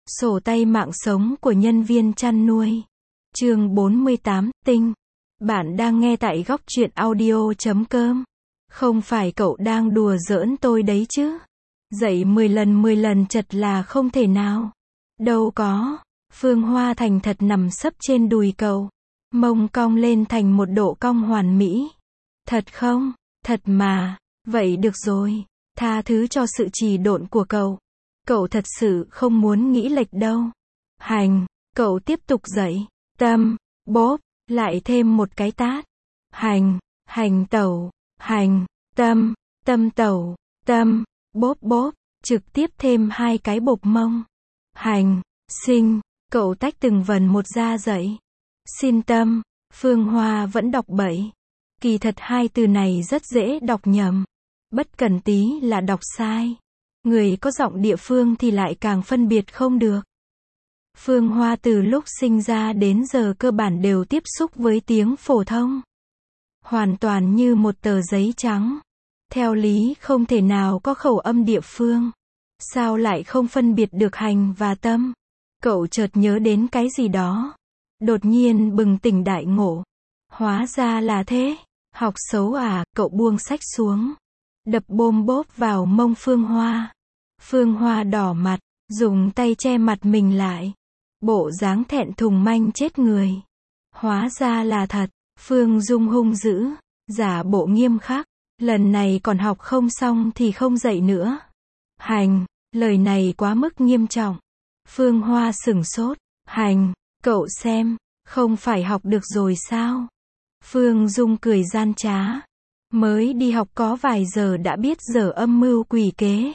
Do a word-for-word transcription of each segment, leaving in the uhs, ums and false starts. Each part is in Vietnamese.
Sổ tay mạng sống của nhân viên chăn nuôi. Chương bốn mươi tám, Tinh. Bạn đang nghe tại góc truyện audio chấm com. Không phải cậu đang đùa giỡn tôi đấy chứ? Dậy mười lần mười lần chật là không thể nào. Đâu có. Phương Hoa thành thật nằm sấp trên đùi cậu. Mông cong lên thành một độ cong hoàn mỹ. Thật không? Thật mà. Vậy được rồi. Tha thứ cho sự trì độn của cậu. Cậu thật sự không muốn nghĩ lệch đâu. Hành. Cậu tiếp tục dậy. Tâm. Bóp. Lại thêm một cái tát. Hành. Hành tẩu. Hành. Tâm. Tâm tẩu. Tâm. Bóp bóp. Trực tiếp thêm hai cái bộp mông. Hành. Sinh. Cậu tách từng vần một ra dậy. Xin tâm. Phương Hoa vẫn đọc bậy. Kỳ thật hai từ này rất dễ đọc nhầm. Bất cần tí là đọc sai. Người có giọng địa phương thì lại càng phân biệt không được. Phương Hoa từ lúc sinh ra đến giờ cơ bản đều tiếp xúc với tiếng phổ thông. Hoàn toàn như một tờ giấy trắng. Theo lý không thể nào có khẩu âm địa phương. Sao lại không phân biệt được hành và tâm? Cậu chợt nhớ đến cái gì đó. Đột nhiên bừng tỉnh đại ngộ. Hóa ra là thế. Học xấu à, cậu buông sách xuống. Đập bôm bốp vào mông Phương Hoa. Phương Hoa đỏ mặt, dùng tay che mặt mình lại. Bộ dáng thẹn thùng manh chết người. Hóa ra là thật. Phương Dung hung dữ, giả bộ nghiêm khắc. Lần này còn học không xong thì không dậy nữa. Hành, lời này quá mức nghiêm trọng. Phương Hoa sửng sốt. Hành, cậu xem, không phải học được rồi sao? Phương Dung cười gian trá. Mới đi học có vài giờ đã biết dở âm mưu quỷ kế.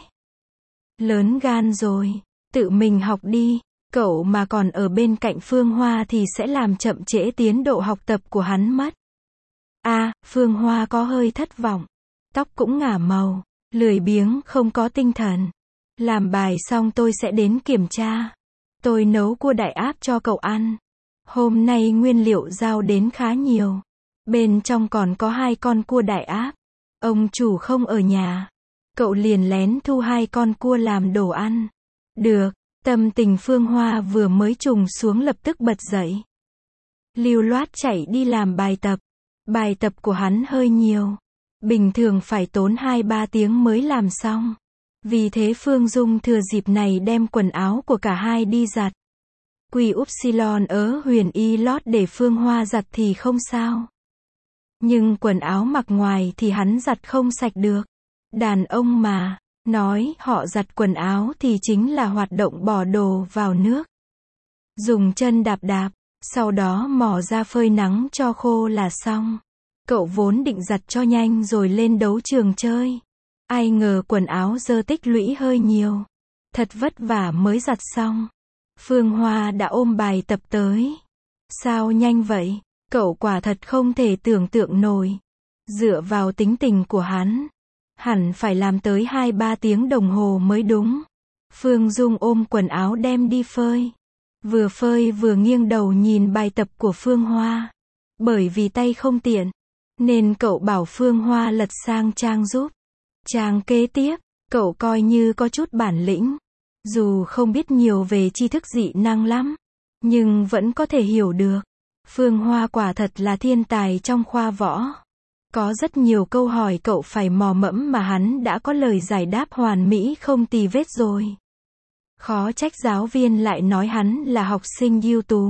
Lớn gan rồi, tự mình học đi. Cậu mà còn ở bên cạnh Phương Hoa thì sẽ làm chậm trễ tiến độ học tập của hắn mất. A, à, Phương Hoa có hơi thất vọng. Tóc cũng ngả màu, lười biếng không có tinh thần. Làm bài xong tôi sẽ đến kiểm tra. Tôi nấu cua đại áp cho cậu ăn. Hôm nay nguyên liệu giao đến khá nhiều. Bên trong còn có hai con cua đại áp. Ông chủ không ở nhà. Cậu liền lén thu hai con cua làm đồ ăn. Được. Tâm tình Phương Hoa vừa mới trùng xuống lập tức bật dậy. Lưu loát chạy đi làm bài tập. Bài tập của hắn hơi nhiều. Bình thường phải tốn hai ba tiếng mới làm xong. Vì thế Phương Dung thừa dịp này đem quần áo của cả hai đi giặt. Quy upsilon ớ huyền y lót để Phương Hoa giặt thì không sao. Nhưng quần áo mặc ngoài thì hắn giặt không sạch được. Đàn ông mà, nói họ giặt quần áo thì chính là hoạt động bỏ đồ vào nước. Dùng chân đạp đạp, sau đó mò ra phơi nắng cho khô là xong. Cậu vốn định giặt cho nhanh rồi lên đấu trường chơi. Ai ngờ quần áo dơ tích lũy hơi nhiều. Thật vất vả mới giặt xong. Phương Hoa đã ôm bài tập tới. Sao nhanh vậy? Cậu quả thật không thể tưởng tượng nổi. Dựa vào tính tình của hắn, hẳn phải làm tới hai ba tiếng đồng hồ mới đúng. Phương Dung ôm quần áo đem đi phơi. Vừa phơi vừa nghiêng đầu nhìn bài tập của Phương Hoa. Bởi vì tay không tiện, nên cậu bảo Phương Hoa lật sang trang giúp. Trang kế tiếp, cậu coi như có chút bản lĩnh. Dù không biết nhiều về tri thức dị năng lắm, nhưng vẫn có thể hiểu được. Phương Hoa quả thật là thiên tài trong khoa võ. Có rất nhiều câu hỏi cậu phải mò mẫm mà hắn đã có lời giải đáp hoàn mỹ không tì vết rồi. Khó trách giáo viên lại nói hắn là học sinh ưu tú.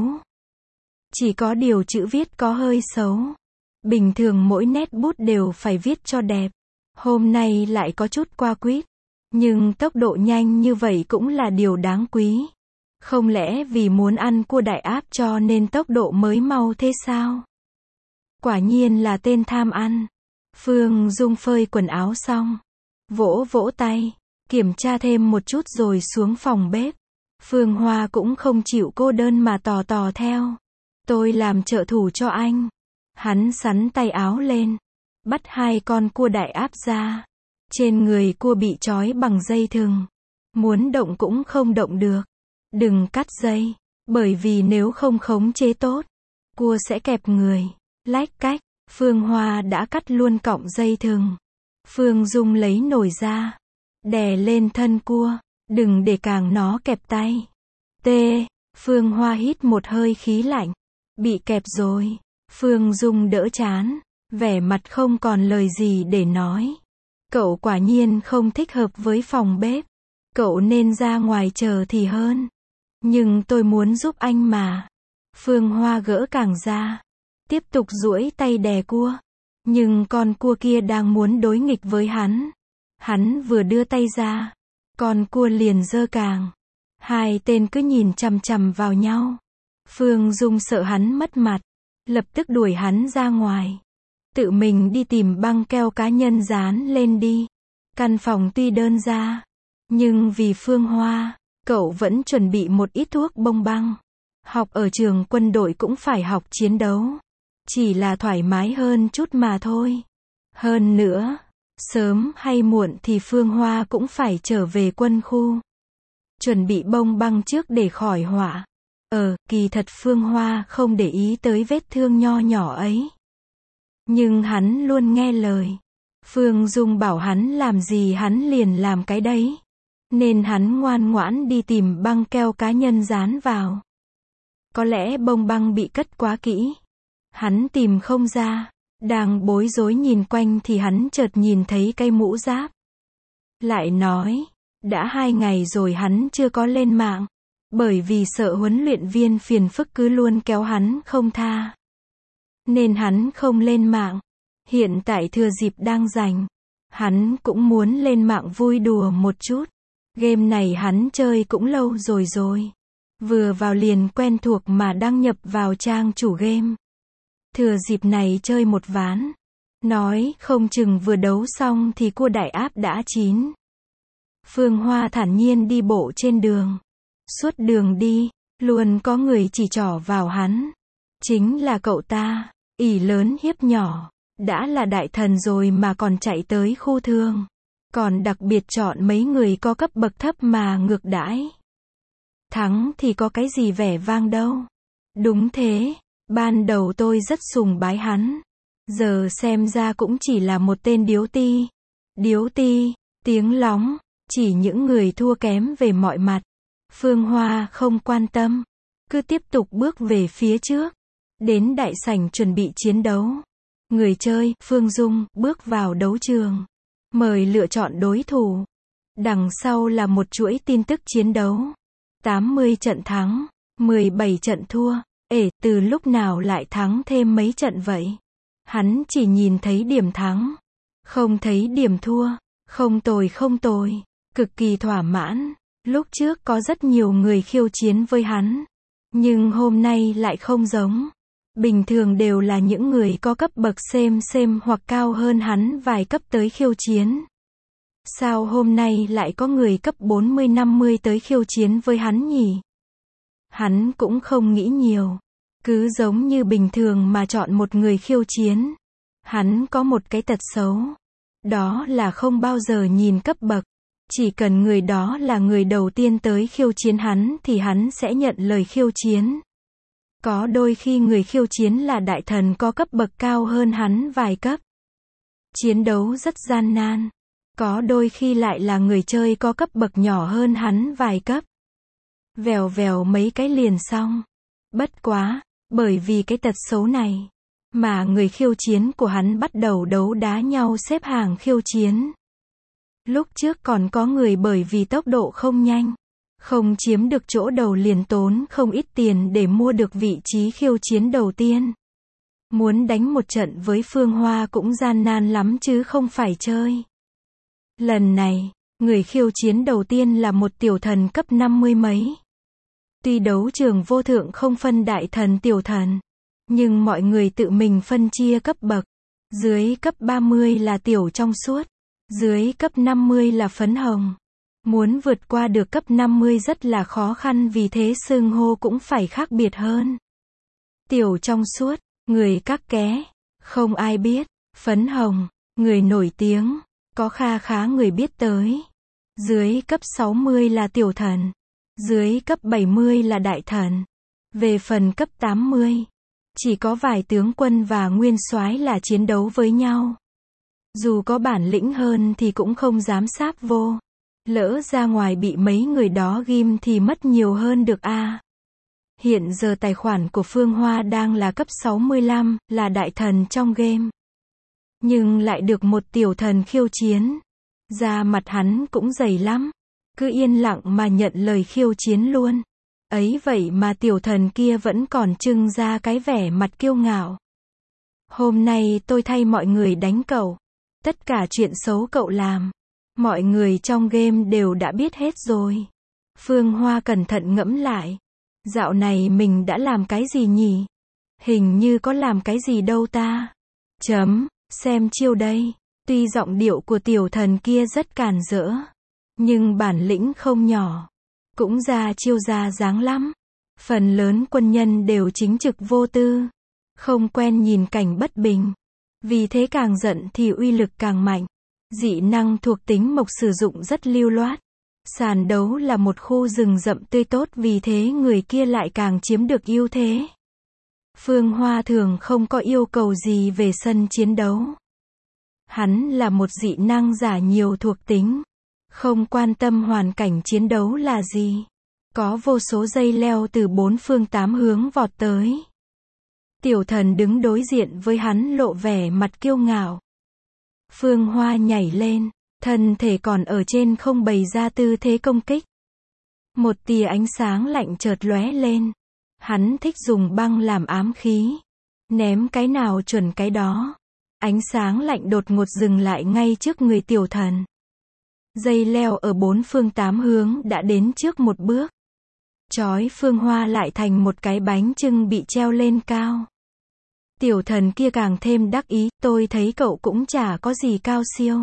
Chỉ có điều chữ viết có hơi xấu. Bình thường mỗi nét bút đều phải viết cho đẹp. Hôm nay lại có chút qua quýt. Nhưng tốc độ nhanh như vậy cũng là điều đáng quý. Không lẽ vì muốn ăn cua đại áp cho nên tốc độ mới mau thế sao? Quả nhiên là tên tham ăn. Phương Dung phơi quần áo xong. Vỗ vỗ tay. Kiểm tra thêm một chút rồi xuống phòng bếp. Phương Hoa cũng không chịu cô đơn mà tò tò theo. Tôi làm trợ thủ cho anh. Hắn xắn tay áo lên. Bắt hai con cua đại áp ra. Trên người cua bị trói bằng dây thừng. Muốn động cũng không động được. Đừng cắt dây. Bởi vì nếu không khống chế tốt, cua sẽ kẹp người. Lách cách. Phương Hoa đã cắt luôn cọng dây thừng. Phương Dung lấy nồi ra. Đè lên thân cua. Đừng để càng nó kẹp tay. T. Phương Hoa hít một hơi khí lạnh. Bị kẹp rồi. Phương Dung đỡ chán. Vẻ mặt không còn lời gì để nói. Cậu quả nhiên không thích hợp với phòng bếp. Cậu nên ra ngoài chờ thì hơn. Nhưng tôi muốn giúp anh mà. Phương Hoa gỡ càng ra. Tiếp tục duỗi tay đè cua. Nhưng con cua kia đang muốn đối nghịch với hắn. Hắn vừa đưa tay ra. Con cua liền giơ càng. Hai tên cứ nhìn chằm chằm vào nhau. Phương Dung sợ hắn mất mặt. Lập tức đuổi hắn ra ngoài. Tự mình đi tìm băng keo cá nhân dán lên đi. Căn phòng tuy đơn giản. Nhưng vì Phương Hoa, cậu vẫn chuẩn bị một ít thuốc bông băng. Học ở trường quân đội cũng phải học chiến đấu. Chỉ là thoải mái hơn chút mà thôi. Hơn nữa, sớm hay muộn thì Phương Hoa cũng phải trở về quân khu. Chuẩn bị bông băng trước để khỏi họa. Ờ, kỳ thật Phương Hoa không để ý tới vết thương nho nhỏ ấy. Nhưng hắn luôn nghe lời. Phương Dung bảo hắn làm gì hắn liền làm cái đấy. Nên hắn ngoan ngoãn đi tìm băng keo cá nhân dán vào. Có lẽ bông băng bị cất quá kỹ. Hắn tìm không ra. Đang bối rối nhìn quanh thì hắn chợt nhìn thấy cây mũ giáp. Lại nói, đã hai ngày rồi hắn chưa có lên mạng. Bởi vì sợ huấn luyện viên phiền phức cứ luôn kéo hắn không tha. Nên hắn không lên mạng. Hiện tại thừa dịp đang rảnh. Hắn cũng muốn lên mạng vui đùa một chút. Game này hắn chơi cũng lâu rồi rồi. Vừa vào liền quen thuộc mà đăng nhập vào trang chủ game. Thừa dịp này chơi một ván. Nói không chừng vừa đấu xong thì cua đại áp đã chín. Phương Hoa thản nhiên đi bộ trên đường. Suốt đường đi, luôn có người chỉ trỏ vào hắn. Chính là cậu ta, ỷ lớn hiếp nhỏ. Đã là đại thần rồi mà còn chạy tới khu thương. Còn đặc biệt chọn mấy người có cấp bậc thấp mà ngược đãi. Thắng thì có cái gì vẻ vang đâu. Đúng thế, ban đầu tôi rất sùng bái hắn. Giờ xem ra cũng chỉ là một tên điếu ti. Điếu ti, tiếng lóng, chỉ những người thua kém về mọi mặt. Phương Hoa không quan tâm. Cứ tiếp tục bước về phía trước. Đến đại sảnh chuẩn bị chiến đấu. Người chơi, Phương Dung, bước vào đấu trường. Mời lựa chọn đối thủ. Đằng sau là một chuỗi tin tức chiến đấu. tám mươi trận thắng, mười bảy trận thua. Ể, từ lúc nào lại thắng thêm mấy trận vậy? Hắn chỉ nhìn thấy điểm thắng. Không thấy điểm thua. Không tồi không tồi. Cực kỳ thỏa mãn. Lúc trước có rất nhiều người khiêu chiến với hắn. Nhưng hôm nay lại không giống. Bình thường đều là những người có cấp bậc xem xem hoặc cao hơn hắn vài cấp tới khiêu chiến. Sao hôm nay lại có người cấp bốn mươi năm mươi tới khiêu chiến với hắn nhỉ? Hắn cũng không nghĩ nhiều. Cứ giống như bình thường mà chọn một người khiêu chiến. Hắn có một cái tật xấu. Đó là không bao giờ nhìn cấp bậc. Chỉ cần người đó là người đầu tiên tới khiêu chiến hắn thì hắn sẽ nhận lời khiêu chiến. Có đôi khi người khiêu chiến là đại thần có cấp bậc cao hơn hắn vài cấp. Chiến đấu rất gian nan. Có đôi khi lại là người chơi có cấp bậc nhỏ hơn hắn vài cấp. Vèo vèo mấy cái liền xong. Bất quá, bởi vì cái tật xấu này, mà người khiêu chiến của hắn bắt đầu đấu đá nhau xếp hàng khiêu chiến. Lúc trước còn có người bởi vì tốc độ không nhanh, không chiếm được chỗ đầu liền tốn không ít tiền để mua được vị trí khiêu chiến đầu tiên. Muốn đánh một trận với Phương Hoa cũng gian nan lắm chứ không phải chơi. Lần này, người khiêu chiến đầu tiên là một tiểu thần cấp năm mươi mấy. Tuy đấu trường vô thượng không phân đại thần tiểu thần, nhưng mọi người tự mình phân chia cấp bậc. Dưới cấp ba mươi là tiểu trong suốt, dưới cấp năm mươi là phấn hồng. Muốn vượt qua được cấp năm mươi rất là khó khăn vì thế xưng hô cũng phải khác biệt hơn. Tiểu trong suốt, người các ké, không ai biết. Phấn hồng, người nổi tiếng, có kha khá người biết tới. Dưới cấp sáu mươi là tiểu thần, dưới cấp bảy mươi là đại thần. Về phần cấp tám mươi, chỉ có vài tướng quân và nguyên soái là chiến đấu với nhau. Dù có bản lĩnh hơn thì cũng không dám sáp vô. Lỡ ra ngoài bị mấy người đó ghim thì mất nhiều hơn được a. Hiện giờ tài khoản của Phương Hoa đang là cấp sáu mươi lăm, là đại thần trong game. Nhưng lại được một tiểu thần khiêu chiến. Da mặt hắn cũng dày lắm. Cứ yên lặng mà nhận lời khiêu chiến luôn. Ấy vậy mà tiểu thần kia vẫn còn trưng ra cái vẻ mặt kiêu ngạo. Hôm nay tôi thay mọi người đánh cậu. Tất cả chuyện xấu cậu làm, mọi người trong game đều đã biết hết rồi. Phương Hoa cẩn thận ngẫm lại. Dạo này mình đã làm cái gì nhỉ? Hình như có làm cái gì đâu ta. Chấm, xem chiêu đây. Tuy giọng điệu của tiểu thần kia rất càn rỡ, nhưng bản lĩnh không nhỏ. Cũng ra chiêu ra dáng lắm. Phần lớn quân nhân đều chính trực vô tư, không quen nhìn cảnh bất bình. Vì thế càng giận thì uy lực càng mạnh. Dị năng thuộc tính mộc sử dụng rất lưu loát. Sàn đấu là một khu rừng rậm tươi tốt, vì thế người kia lại càng chiếm được ưu thế. Phương Hoa thường không có yêu cầu gì về sân chiến đấu. Hắn là một dị năng giả nhiều thuộc tính, không quan tâm hoàn cảnh chiến đấu là gì. Có vô số dây leo từ bốn phương tám hướng vọt tới. Tiểu thần đứng đối diện với hắn lộ vẻ mặt kiêu ngạo. Phương Hoa nhảy lên, thân thể còn ở trên không bày ra tư thế công kích. Một tia ánh sáng lạnh chợt lóe lên. Hắn thích dùng băng làm ám khí. Ném cái nào chuẩn cái đó. Ánh sáng lạnh đột ngột dừng lại ngay trước người tiểu thần. Dây leo ở bốn phương tám hướng đã đến trước một bước. Chói Phương Hoa lại thành một cái bánh chưng bị treo lên cao. Tiểu thần kia càng thêm đắc ý, tôi thấy cậu cũng chả có gì cao siêu.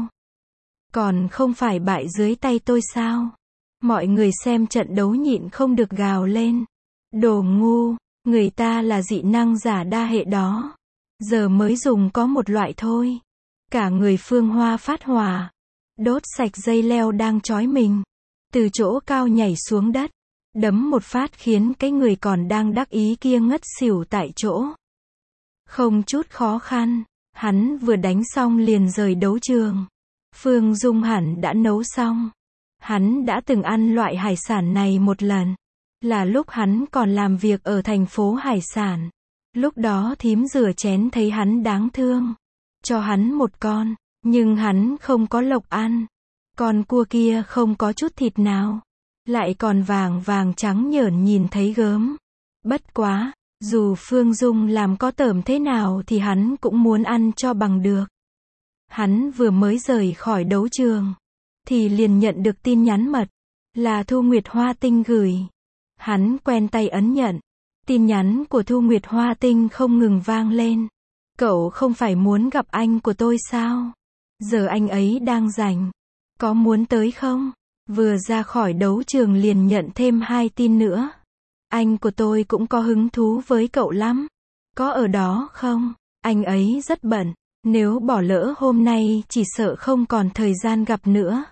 Còn không phải bại dưới tay tôi sao? Mọi người xem trận đấu nhịn không được gào lên. Đồ ngu, người ta là dị năng giả đa hệ đó. Giờ mới dùng có một loại thôi. Cả người Phương Hoa phát hỏa. Đốt sạch dây leo đang trói mình. Từ chỗ cao nhảy xuống đất. Đấm một phát khiến cái người còn đang đắc ý kia ngất xỉu tại chỗ. Không chút khó khăn, hắn vừa đánh xong liền rời đấu trường. Phương Dung hẳn đã nấu xong. Hắn đã từng ăn loại hải sản này một lần. Là lúc hắn còn làm việc ở thành phố hải sản. Lúc đó thím rửa chén thấy hắn đáng thương. Cho hắn một con, nhưng hắn không có lộc ăn. Con cua kia không có chút thịt nào. Lại còn vàng vàng trắng nhởn nhìn thấy gớm. Bất quá, dù Phương Dung làm có tởm thế nào thì hắn cũng muốn ăn cho bằng được. Hắn vừa mới rời khỏi đấu trường, thì liền nhận được tin nhắn mật. Là Thu Nguyệt Hoa Tinh gửi. Hắn quen tay ấn nhận. Tin nhắn của Thu Nguyệt Hoa Tinh không ngừng vang lên. Cậu không phải muốn gặp anh của tôi sao? Giờ anh ấy đang rảnh. Có muốn tới không? Vừa ra khỏi đấu trường liền nhận thêm hai tin nữa. Anh của tôi cũng có hứng thú với cậu lắm. Có ở đó không? Anh ấy rất bận. Nếu bỏ lỡ hôm nay chỉ sợ không còn thời gian gặp nữa.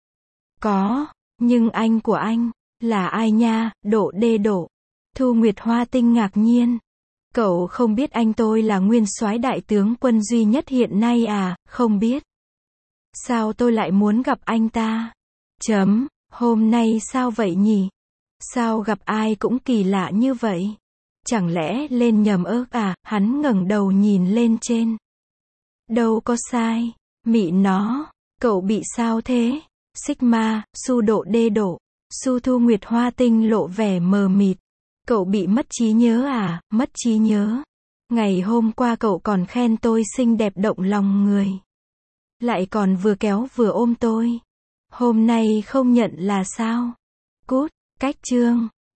Có, nhưng anh của anh, là ai nha, Độ Đê Độ. Thu Nguyệt Hoa Tinh ngạc nhiên. Cậu không biết anh tôi là nguyên soái đại tướng quân duy nhất hiện nay à? Không biết. Sao tôi lại muốn gặp anh ta? Chấm, hôm nay sao vậy nhỉ? Sao gặp ai cũng kỳ lạ như vậy? Chẳng lẽ lên nhầm ớt à? Hắn ngẩng đầu nhìn lên trên. Đâu có sai. Mị nó, cậu bị sao thế? Sigma, Su Độ Đê Độ. Su Thu Nguyệt Hoa Tinh lộ vẻ mờ mịt. Cậu bị mất trí nhớ à? Mất trí nhớ. Ngày hôm qua cậu còn khen tôi xinh đẹp động lòng người. Lại còn vừa kéo vừa ôm tôi. Hôm nay không nhận là sao? Cút, cách chương.